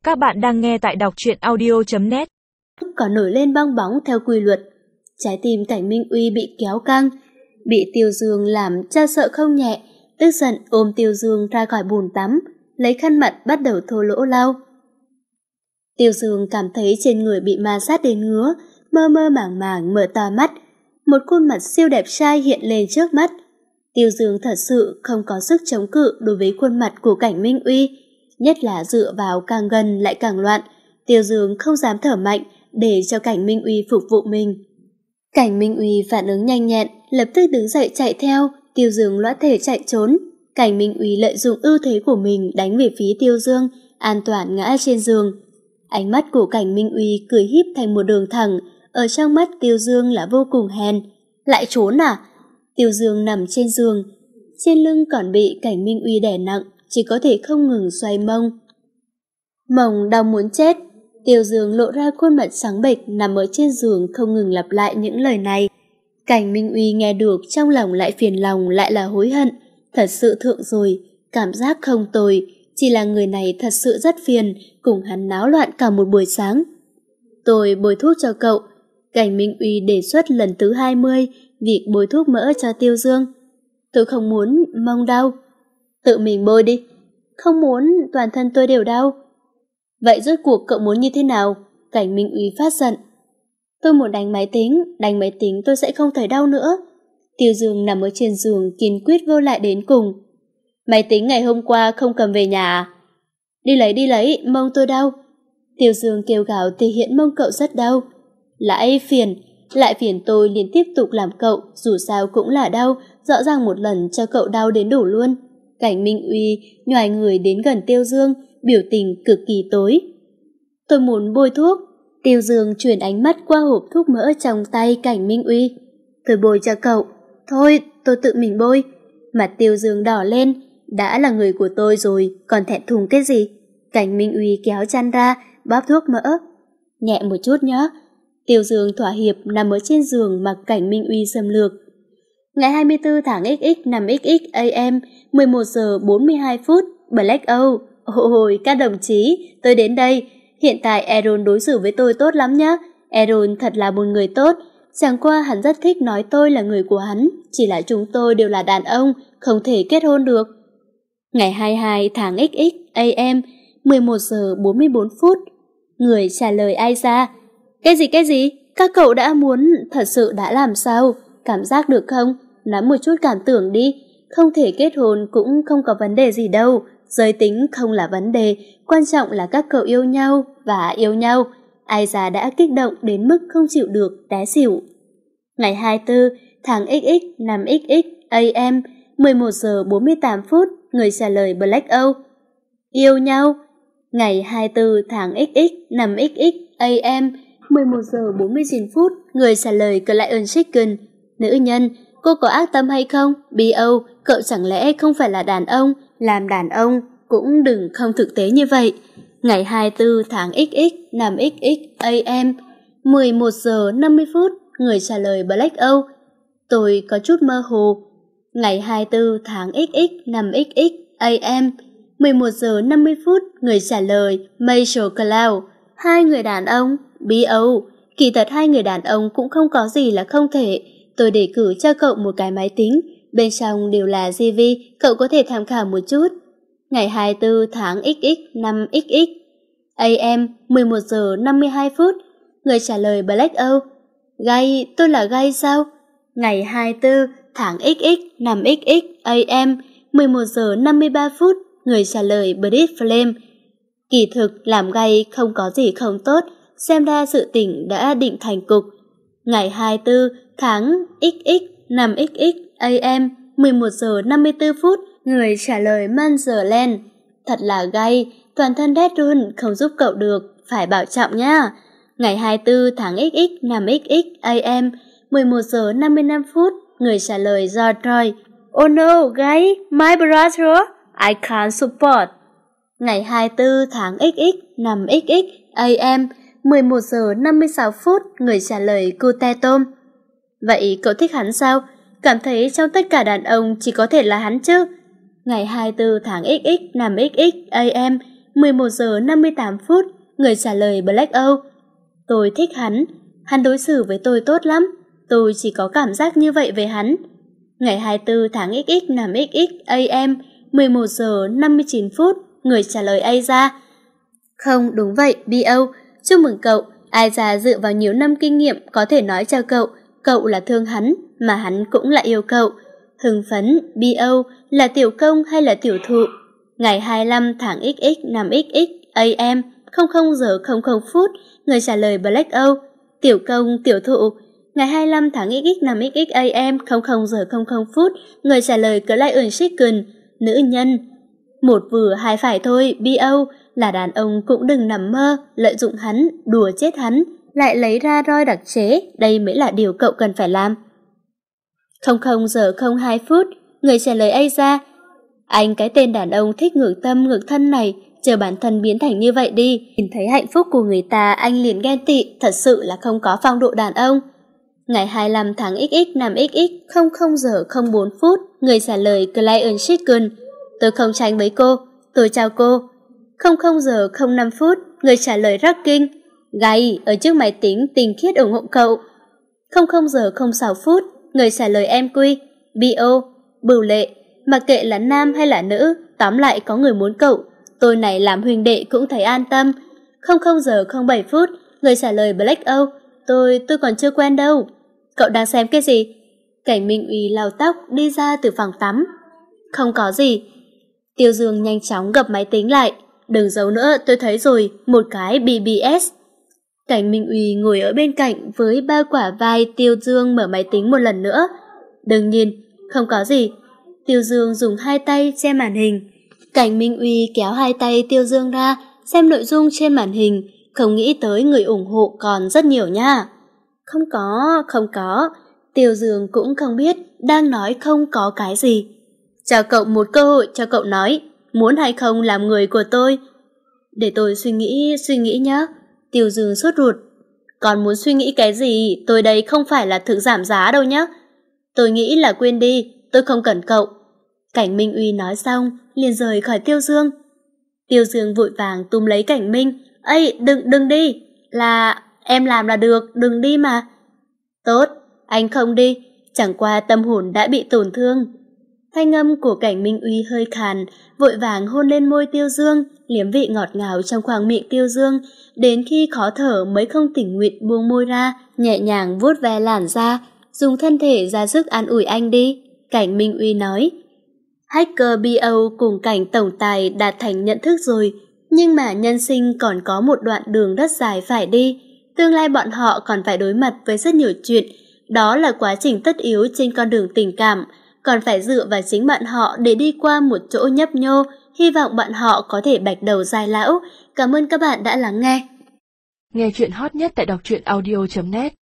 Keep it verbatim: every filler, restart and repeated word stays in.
Các bạn đang nghe tại đọc truyện audio chấm net. Còn nổi lên bong bóng theo quy luật. Trái tim Cảnh Minh Uy bị kéo căng, bị Tiêu Dương làm cho sợ không nhẹ, tức giận ôm Tiêu Dương ra khỏi bồn tắm, lấy khăn mặt bắt đầu thô lỗ lau. Tiêu Dương cảm thấy trên người bị ma sát đến ngứa, mơ mơ màng màng mở to mắt, một khuôn mặt siêu đẹp trai hiện lên trước mắt. Tiêu Dương thật sự không có sức chống cự đối với khuôn mặt của Cảnh Minh Uy, nhất là dựa vào càng gần lại càng loạn. Tiêu Dương không dám thở mạnh để cho Cảnh Minh Uy phục vụ mình. Cảnh Minh Uy phản ứng nhanh nhẹn, lập tức đứng dậy chạy theo. Tiêu Dương lõa thể chạy trốn. Cảnh Minh Uy lợi dụng ưu thế của mình đánh về phía Tiêu Dương, an toàn ngã trên giường. Ánh mắt của Cảnh Minh Uy cười híp thành một đường thẳng, ở trong mắt Tiêu Dương là vô cùng hèn. Lại trốn à? Tiêu Dương nằm trên giường, trên lưng còn bị Cảnh Minh Uy đè nặng, chỉ có thể không ngừng xoay mông. Mông đau muốn chết. Tiêu Dương lộ ra khuôn mặt trắng bệch nằm ở trên giường không ngừng lặp lại những lời này. Cảnh Minh Uy nghe được trong lòng lại phiền lòng lại là hối hận. Thật sự thượng rồi, cảm giác không tồi, chỉ là người này thật sự rất phiền, cùng hắn náo loạn cả một buổi sáng. Tôi bôi thuốc cho cậu. Cảnh Minh Uy đề xuất lần thứ hai mươi việc bôi thuốc mỡ cho Tiêu Dương. Tôi không muốn mông đau. Tự mình bôi đi. Không muốn, toàn thân tôi đều đau. Vậy rốt cuộc cậu muốn như thế nào? Cảnh Minh Uy phát giận. Tôi muốn đánh máy tính, đánh máy tính tôi sẽ không thấy đau nữa. Tiêu Dương nằm ở trên giường kiên quyết vô lại đến cùng. Máy tính ngày hôm qua không cầm về nhà à? Đi lấy đi lấy, mông tôi đau. Tiêu Dương kêu gào thể hiện mông cậu rất đau. Lại phiền, lại phiền tôi liền tiếp tục làm cậu, dù sao cũng là đau, rõ ràng một lần cho cậu đau đến đủ luôn. Cảnh Minh Uy nhoài người đến gần Tiêu Dương, biểu tình cực kỳ tối. Tôi muốn bôi thuốc. Tiêu Dương chuyển ánh mắt qua hộp thuốc mỡ trong tay Cảnh Minh Uy. Tôi bôi cho cậu. Thôi, tôi tự mình bôi. Mặt Tiêu Dương đỏ lên. Đã là người của tôi rồi, còn thẹn thùng cái gì? Cảnh Minh Uy kéo chăn ra, bóp thuốc mỡ. Nhẹ một chút nhé. Tiêu Dương thỏa hiệp nằm ở trên giường mặc Cảnh Minh Uy xâm lược. Ngày hai mươi tư tháng x x năm x x a m mười một giờ bốn mươi hai phút Black O. Ôi các đồng chí, tôi đến đây. Hiện tại Aaron đối xử với tôi tốt lắm nhá. Aaron thật là một người tốt. Chẳng qua hắn rất thích nói tôi là người của hắn. Chỉ là chúng tôi đều là đàn ông, không thể kết hôn được. Ngày hai mươi hai tháng x x a m mười một giờ bốn mươi bốn phút. Người trả lời ai ra? Cái gì cái gì? Các cậu đã muốn, thật sự đã làm sao? Cảm giác được không? Nói một chút cảm tưởng đi. Không thể kết hôn cũng không có vấn đề gì đâu. Giới tính không là vấn đề, quan trọng là các cậu yêu nhau và yêu nhau. Ai già đã kích động đến mức không chịu được, té xỉu. Ngày hai mươi tư tháng x x năm x x a m mười một giờ bốn mươi tám phút. Người trả lời Black O. Yêu nhau. Ngày hai mươi tư tháng x x năm x x a m mười một giờ bốn mươi chín phút. Người trả lời Client Chicken. Nữ nhân, cô có ác tâm hay không? bê o, cậu chẳng lẽ không phải là đàn ông? Làm đàn ông cũng đừng không thực tế như vậy. Ngày hai mươi tư tháng x x năm x x a m mười một giờ năm mươi phút. Người trả lời Black O. Tôi có chút mơ hồ. Ngày hai mươi tư tháng x x năm x x a m mười một giờ năm mươi phút. Người trả lời Marshall Cloud. Hai người đàn ông. bê o, kỳ thật hai người đàn ông cũng không có gì là không thể. Tôi đề cử cho cậu một cái máy tính, bên trong đều là giê vê, cậu có thể tham khảo một chút. Ngày hai mươi tư tháng x x năm x x a m mười một giờ năm mươi hai phút. Người trả lời Black O. Gay, tôi là gay sao? Ngày hai mươi tư tháng x x năm x x a m mười một giờ năm mươi ba phút. Người trả lời Brit Flame. Kỳ thực làm gay không có gì không tốt, xem ra sự tình đã định thành cục. Ngày hai mươi tư tháng x x năm x x a m mười một giờ năm mươi tư phút. Người trả lời Manzerland. Thật là gay, toàn thân đét run, không giúp cậu được, phải bảo trọng nha. Ngày hai mươi tư tháng x x năm x x a m mười một giờ năm mươi lăm phút. Người trả lời George. Oh no, gay, my brother, I can't support. Ngày hai mươi tư tháng x x năm x x a m mười một giờ năm mươi sáu phút. Người trả lời Cutetom. Vậy cậu thích hắn sao? Cảm thấy trong tất cả đàn ông chỉ có thể là hắn chứ? Ngày hai mươi tư tháng x x năm x x a m mười một giờ năm mươi tám phút, người trả lời Black Oak. Tôi thích hắn, hắn đối xử với tôi tốt lắm, tôi chỉ có cảm giác như vậy về hắn. Ngày hai mươi tư tháng xx năm xx am, mười một giờ năm mươi chín phút, người trả lời Aiza. Không, đúng vậy, bê o, chúc mừng cậu, Aiza dựa vào nhiều năm kinh nghiệm có thể nói cho cậu, cậu là thương hắn, mà hắn cũng là yêu cậu. Hưng phấn, bê o, là tiểu công hay là tiểu thụ? Ngày hai mươi lăm tháng xx năm xx am, không không giờ không không phút, người trả lời Black Oak. Tiểu công, tiểu thụ. Ngày hai mươi lăm tháng xx năm xx am, không không giờ không không phút, người trả lời Client Chicken, nữ nhân. Một vừa hai phải thôi, bê o, là đàn ông cũng đừng nằm mơ, lợi dụng hắn, đùa chết hắn, lại lấy ra roi đặc chế, đây mới là điều cậu cần phải làm. Không không giờ không hai phút, người trả lời Aiza. Anh cái tên đàn ông thích ngược tâm ngược thân này, chờ bản thân biến thành như vậy đi. Nhìn thấy hạnh phúc của người ta anh liền ghen tị, thật sự là không có phong độ đàn ông. Ngày hai mươi lăm tháng xx năm xx không không giờ không bốn phút, người trả lời Client Chicken. Tôi không tranh với cô, tôi chào cô. Không không giờ không năm phút, người trả lời Rocking. Gay, ở trước máy tính tình khiết ủng hộ cậu. Không không giờ không sáu phút, người trả lời em quy. bê o, bửu lệ, mặc kệ là nam hay là nữ, tóm lại có người muốn cậu. Tôi này làm huynh đệ cũng thấy an tâm. Không không giờ không bảy phút, người trả lời Black Oak. Tôi, tôi còn chưa quen đâu. Cậu đang xem cái gì? Cảnh Minh Uy lau tóc đi ra từ phòng tắm. Không có gì. Tiêu Dương nhanh chóng gập máy tính lại. Đừng giấu nữa, tôi thấy rồi, một cái bê bê ét. Cảnh Minh Uy ngồi ở bên cạnh với ba quả vai. Tiêu Dương mở máy tính một lần nữa. Đương nhiên, không có gì. Tiêu Dương dùng hai tay che màn hình. Cảnh Minh Uy kéo hai tay Tiêu Dương ra, xem nội dung trên màn hình, không nghĩ tới người ủng hộ còn rất nhiều nha. Không có, không có. Tiêu Dương cũng không biết đang nói không có cái gì. Cho cậu một cơ hội cho cậu nói, muốn hay không làm người của tôi? Để tôi suy nghĩ, suy nghĩ nhé. Tiêu Dương sốt ruột. Còn muốn suy nghĩ cái gì, tôi đây không phải là thực giảm giá đâu nhé. Tôi nghĩ là quên đi, tôi không cần cậu. Cảnh Minh Uy nói xong, liền rời khỏi Tiêu Dương. Tiêu Dương vội vàng túm lấy Cảnh Minh. Ây, đừng, đừng đi. Là, em làm là được, đừng đi mà. Tốt, anh không đi, chẳng qua tâm hồn đã bị tổn thương. Thanh âm của Cảnh Minh Uy hơi khàn, vội vàng hôn lên môi Tiêu Dương, liếm vị ngọt ngào trong khoang miệng Tiêu Dương, đến khi khó thở mới không tỉnh nguyện buông môi ra, nhẹ nhàng vuốt ve làn da, dùng thân thể ra sức an ủi anh đi. Cảnh Minh Uy nói. Hacker bê o cùng Cảnh tổng tài đạt thành nhận thức rồi, nhưng mà nhân sinh còn có một đoạn đường rất dài phải đi. Tương lai bọn họ còn phải đối mặt với rất nhiều chuyện, đó là quá trình tất yếu trên con đường tình cảm, còn phải dựa vào chính bạn họ để đi qua một chỗ nhấp nhô, hy vọng bạn họ có thể bạch đầu dài lão. Cảm ơn các bạn đã lắng nghe. Nghe chuyện hot nhất tại đọc truyện audio chấm net.